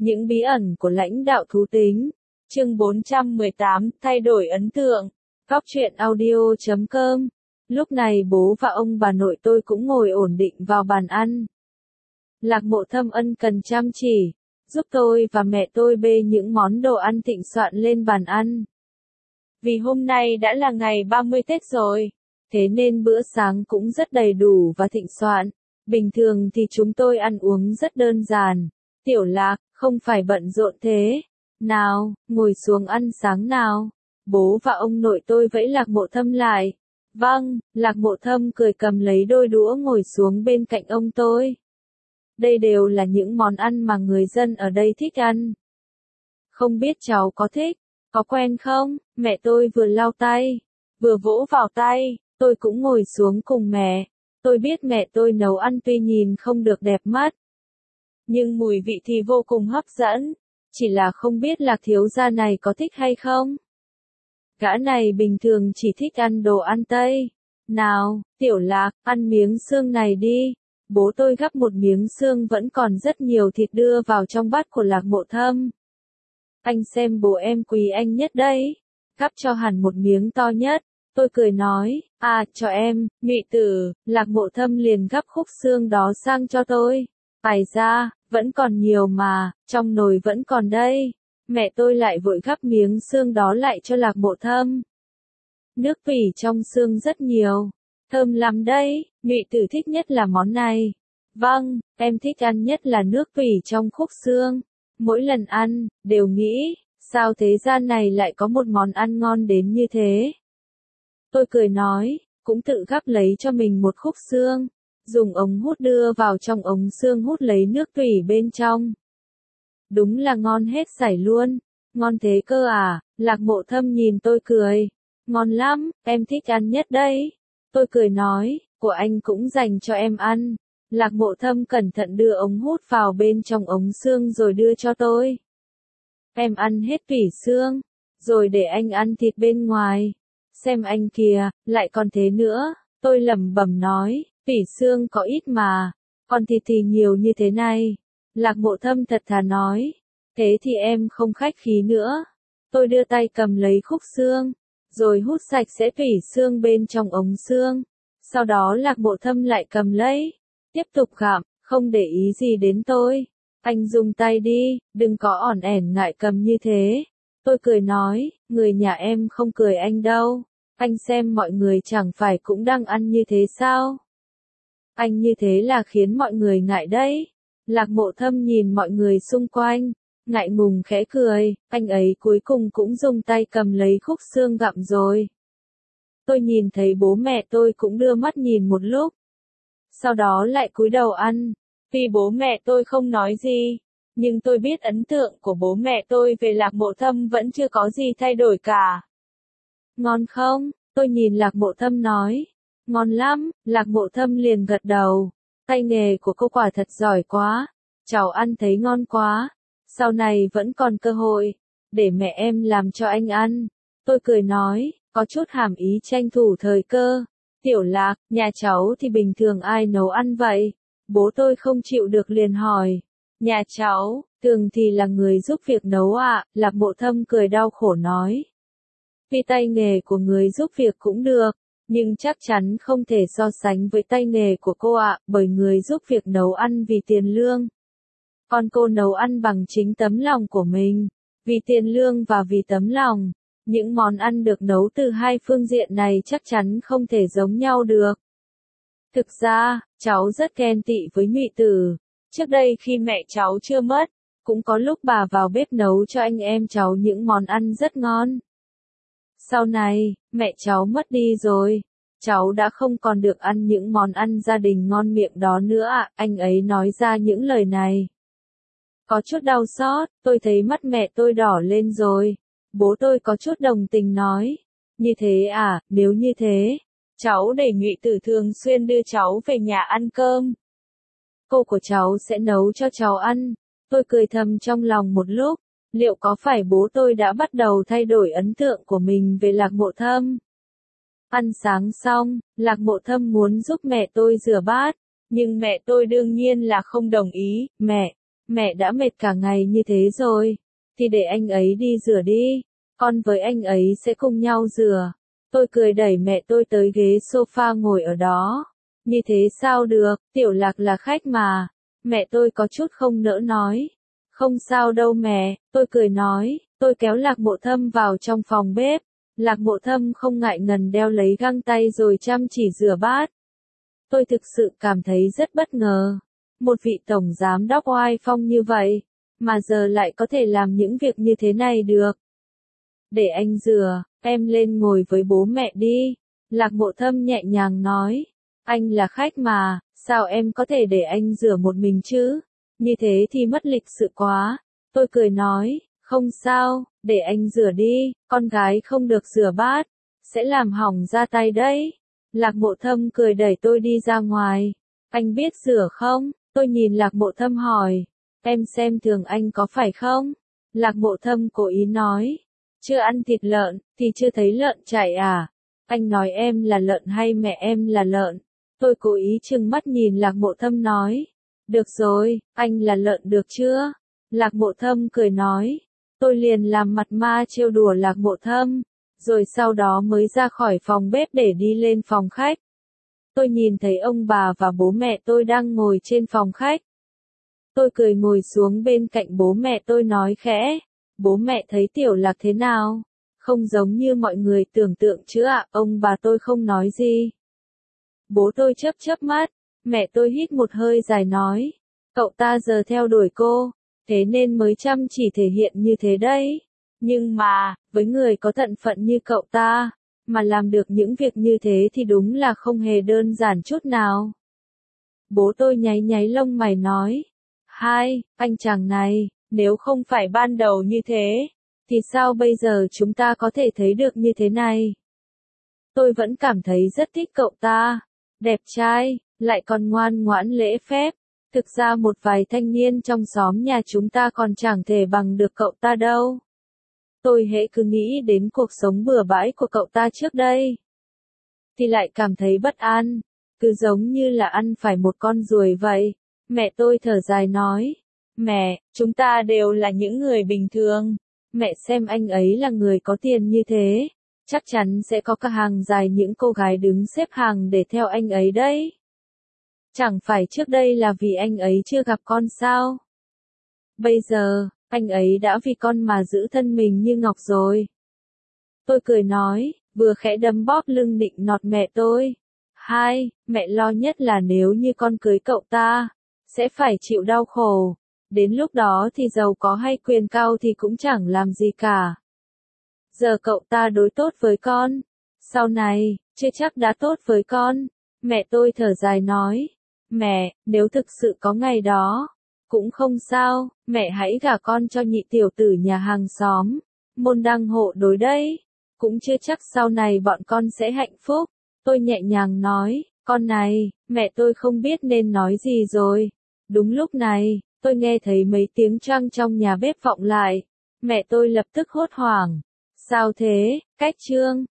Những bí ẩn của lãnh đạo thú tính. Chương 418, thay đổi ấn tượng. Góc truyện audio.com. Lúc này bố và ông bà nội tôi cũng ngồi ổn định vào bàn ăn. Lạc Mộ Thâm ân cần chăm chỉ, giúp tôi và mẹ tôi bê những món đồ ăn thịnh soạn lên bàn ăn. Vì hôm nay đã là ngày 30 Tết rồi, thế nên bữa sáng cũng rất đầy đủ và thịnh soạn. Bình thường thì chúng tôi ăn uống rất đơn giản. Tiểu Lạc, không phải bận rộn thế. Nào, ngồi xuống ăn sáng nào. Bố và ông nội tôi vẫy Lạc Mộ Thâm lại. Vâng, Lạc Mộ Thâm cười cầm lấy đôi đũa ngồi xuống bên cạnh ông tôi. Đây đều là những món ăn mà người dân ở đây thích ăn. Không biết cháu có thích, có quen không? Mẹ tôi vừa lau tay, vừa vỗ vào tay, tôi cũng ngồi xuống cùng mẹ. Tôi biết mẹ tôi nấu ăn tuy nhìn không được đẹp mắt, nhưng mùi vị thì vô cùng hấp dẫn. Chỉ là không biết Lạc thiếu gia này có thích hay không? Gã này bình thường chỉ thích ăn đồ ăn Tây. Nào, Tiểu Lạc, ăn miếng xương này đi. Bố tôi gắp một miếng xương vẫn còn rất nhiều thịt đưa vào trong bát của Lạc Mộ Thâm. Anh xem bố em quý anh nhất đấy. Gắp cho hẳn một miếng to nhất. Tôi cười nói, cho em, Nhụy Tử. Lạc Mộ Thâm liền gắp khúc xương đó sang cho tôi. Tài ra, vẫn còn nhiều mà, trong nồi vẫn còn đây. Mẹ tôi lại vội gắp miếng xương đó lại cho Lạc Mộ Thâm. Nước tủy trong xương rất nhiều. Thơm lắm đấy, Nhụy Tử thích nhất là món này. Vâng, em thích ăn nhất là nước tủy trong khúc xương. Mỗi lần ăn, đều nghĩ, sao thế gian này lại có một món ăn ngon đến như thế. Tôi cười nói, cũng tự gắp lấy cho mình một khúc xương. Dùng ống hút đưa vào trong ống xương hút lấy nước tủy bên trong. Đúng là ngon hết sảy luôn. Ngon thế cơ à? Lạc Mộ Thâm nhìn tôi cười. Ngon lắm, em thích ăn nhất đấy. Tôi cười nói, của anh cũng dành cho em ăn. Lạc Mộ Thâm cẩn thận đưa ống hút vào bên trong ống xương rồi đưa cho tôi. Em ăn hết tủy xương, rồi để anh ăn thịt bên ngoài. Xem anh kìa, lại còn thế nữa. Tôi lẩm bẩm nói, tủy xương có ít mà, còn thịt thì nhiều như thế này. Lạc Mộ Thâm thật thà nói, thế thì em không khách khí nữa. Tôi đưa tay cầm lấy khúc xương, rồi hút sạch sẽ tủy xương bên trong ống xương. Sau đó Lạc Mộ Thâm lại cầm lấy, tiếp tục gặm, không để ý gì đến tôi. Anh dùng tay đi, đừng có ỏn ẻn ngại cầm như thế. Tôi cười nói, người nhà em không cười anh đâu. Anh xem mọi người chẳng phải cũng đang ăn như thế sao? Anh như thế là khiến mọi người ngại đấy. Lạc Mộ Thâm nhìn mọi người xung quanh, ngại ngùng khẽ cười, anh ấy cuối cùng cũng dùng tay cầm lấy khúc xương gặm rồi. Tôi nhìn thấy bố mẹ tôi cũng đưa mắt nhìn một lúc. Sau đó lại cúi đầu ăn. Tuy bố mẹ tôi không nói gì, nhưng tôi biết ấn tượng của bố mẹ tôi về Lạc Mộ Thâm vẫn chưa có gì thay đổi cả. Ngon không? Tôi nhìn Lạc Mộ Thâm nói. Ngon lắm, Lạc Mộ Thâm liền gật đầu. Tay nghề của cô quả thật giỏi quá. Cháu ăn thấy ngon quá. Sau này vẫn còn cơ hội. Để mẹ em làm cho anh ăn. Tôi cười nói, có chút hàm ý tranh thủ thời cơ. Tiểu Lạc, nhà cháu thì bình thường ai nấu ăn vậy? Bố tôi không chịu được liền hỏi. Nhà cháu, thường thì là người giúp việc nấu ạ. Lạc Mộ Thâm cười đau khổ nói. Vì tay nghề của người giúp việc cũng được, nhưng chắc chắn không thể so sánh với tay nghề của cô ạ, bởi người giúp việc nấu ăn vì tiền lương. Còn cô nấu ăn bằng chính tấm lòng của mình, vì tiền lương và vì tấm lòng. Những món ăn được nấu từ hai phương diện này chắc chắn không thể giống nhau được. Thực ra, cháu rất ghen tị với Nhụy Tử. Trước đây khi mẹ cháu chưa mất, cũng có lúc bà vào bếp nấu cho anh em cháu những món ăn rất ngon. Sau này, mẹ cháu mất đi rồi. Cháu đã không còn được ăn những món ăn gia đình ngon miệng đó nữa ạ. Anh ấy nói ra những lời này. Có chút đau xót, tôi thấy mắt mẹ tôi đỏ lên rồi. Bố tôi có chút đồng tình nói. Như thế à, nếu như thế, cháu để Nhụy Tử thường xuyên đưa cháu về nhà ăn cơm. Cô của cháu sẽ nấu cho cháu ăn. Tôi cười thầm trong lòng một lúc. Liệu có phải bố tôi đã bắt đầu thay đổi ấn tượng của mình về Lạc Mộ Thâm? Ăn sáng xong, Lạc Mộ Thâm muốn giúp mẹ tôi rửa bát, nhưng mẹ tôi đương nhiên là không đồng ý. mẹ đã mệt cả ngày như thế rồi, thì để anh ấy đi rửa đi, con với anh ấy sẽ cùng nhau rửa. Tôi cười đẩy mẹ tôi tới ghế sofa ngồi ở đó. Như thế sao được, Tiểu Lạc là khách mà. Mẹ tôi có chút không nỡ nói. Không sao đâu mẹ, tôi cười nói, tôi kéo Lạc Mộ Thâm vào trong phòng bếp. Lạc Mộ Thâm không ngại ngần đeo lấy găng tay rồi chăm chỉ rửa bát. Tôi thực sự cảm thấy rất bất ngờ. Một vị tổng giám đốc oai phong như vậy, mà giờ lại có thể làm những việc như thế này được. Để anh rửa, em lên ngồi với bố mẹ đi. Lạc Mộ Thâm nhẹ nhàng nói, anh là khách mà, sao em có thể để anh rửa một mình chứ? Như thế thì mất lịch sự quá. Tôi cười nói, không sao, để anh rửa đi, con gái không được rửa bát, sẽ làm hỏng da tay đấy. Lạc Mộ Thâm cười đẩy tôi đi ra ngoài. Anh biết rửa không? Tôi nhìn Lạc Mộ Thâm hỏi. Em xem thường anh có phải không? Lạc Mộ Thâm cố ý nói. Chưa ăn thịt lợn, thì chưa thấy lợn chạy à? Anh nói em là lợn hay mẹ em là lợn? Tôi cố ý trừng mắt nhìn Lạc Mộ Thâm nói. Được rồi, anh là lợn được chưa? Lạc Mộ Thâm cười nói. Tôi liền làm mặt ma trêu đùa Lạc Mộ Thâm, rồi sau đó mới ra khỏi phòng bếp để đi lên phòng khách. Tôi nhìn thấy ông bà và bố mẹ tôi đang ngồi trên phòng khách. Tôi cười ngồi xuống bên cạnh bố mẹ tôi nói khẽ. Bố mẹ thấy Tiểu Lạc thế nào? Không giống như mọi người tưởng tượng chứ ạ, ông bà tôi không nói gì. Bố tôi chớp chớp mắt, mẹ tôi hít một hơi dài nói. Cậu ta giờ theo đuổi cô, thế nên mới chăm chỉ thể hiện như thế đấy. Nhưng mà, với người có thân phận như cậu ta, mà làm được những việc như thế thì đúng là không hề đơn giản chút nào. Bố tôi nháy nháy lông mày nói. Hai, anh chàng này, nếu không phải ban đầu như thế, thì sao bây giờ chúng ta có thể thấy được như thế này? Tôi vẫn cảm thấy rất thích cậu ta. Đẹp trai, lại còn ngoan ngoãn lễ phép. Thực ra một vài thanh niên trong xóm nhà chúng ta còn chẳng thể bằng được cậu ta đâu. Tôi hễ cứ nghĩ đến cuộc sống bừa bãi của cậu ta trước đây, thì lại cảm thấy bất an, cứ giống như là ăn phải một con ruồi vậy. Mẹ tôi thở dài nói, mẹ, chúng ta đều là những người bình thường. Mẹ xem anh ấy là người có tiền như thế, chắc chắn sẽ có cả hàng dài những cô gái đứng xếp hàng để theo anh ấy đấy. Chẳng phải trước đây là vì anh ấy chưa gặp con sao? Bây giờ, anh ấy đã vì con mà giữ thân mình như ngọc rồi. Tôi cười nói, vừa khẽ đấm bóp lưng nịnh nọt mẹ tôi. Hai, mẹ lo nhất là nếu như con cưới cậu ta, sẽ phải chịu đau khổ. Đến lúc đó thì giàu có hay quyền cao thì cũng chẳng làm gì cả. Giờ cậu ta đối tốt với con, sau này, chưa chắc đã tốt với con. Mẹ tôi thở dài nói, mẹ, nếu thực sự có ngày đó, cũng không sao, mẹ hãy gả con cho nhị tiểu tử nhà hàng xóm, môn đăng hộ đối đấy, cũng chưa chắc sau này bọn con sẽ hạnh phúc. Tôi nhẹ nhàng nói, con này, mẹ tôi không biết nên nói gì rồi. Đúng lúc này, tôi nghe thấy mấy tiếng choang trong nhà bếp vọng lại. Mẹ tôi lập tức hốt hoảng. Sao thế, Cách Trương?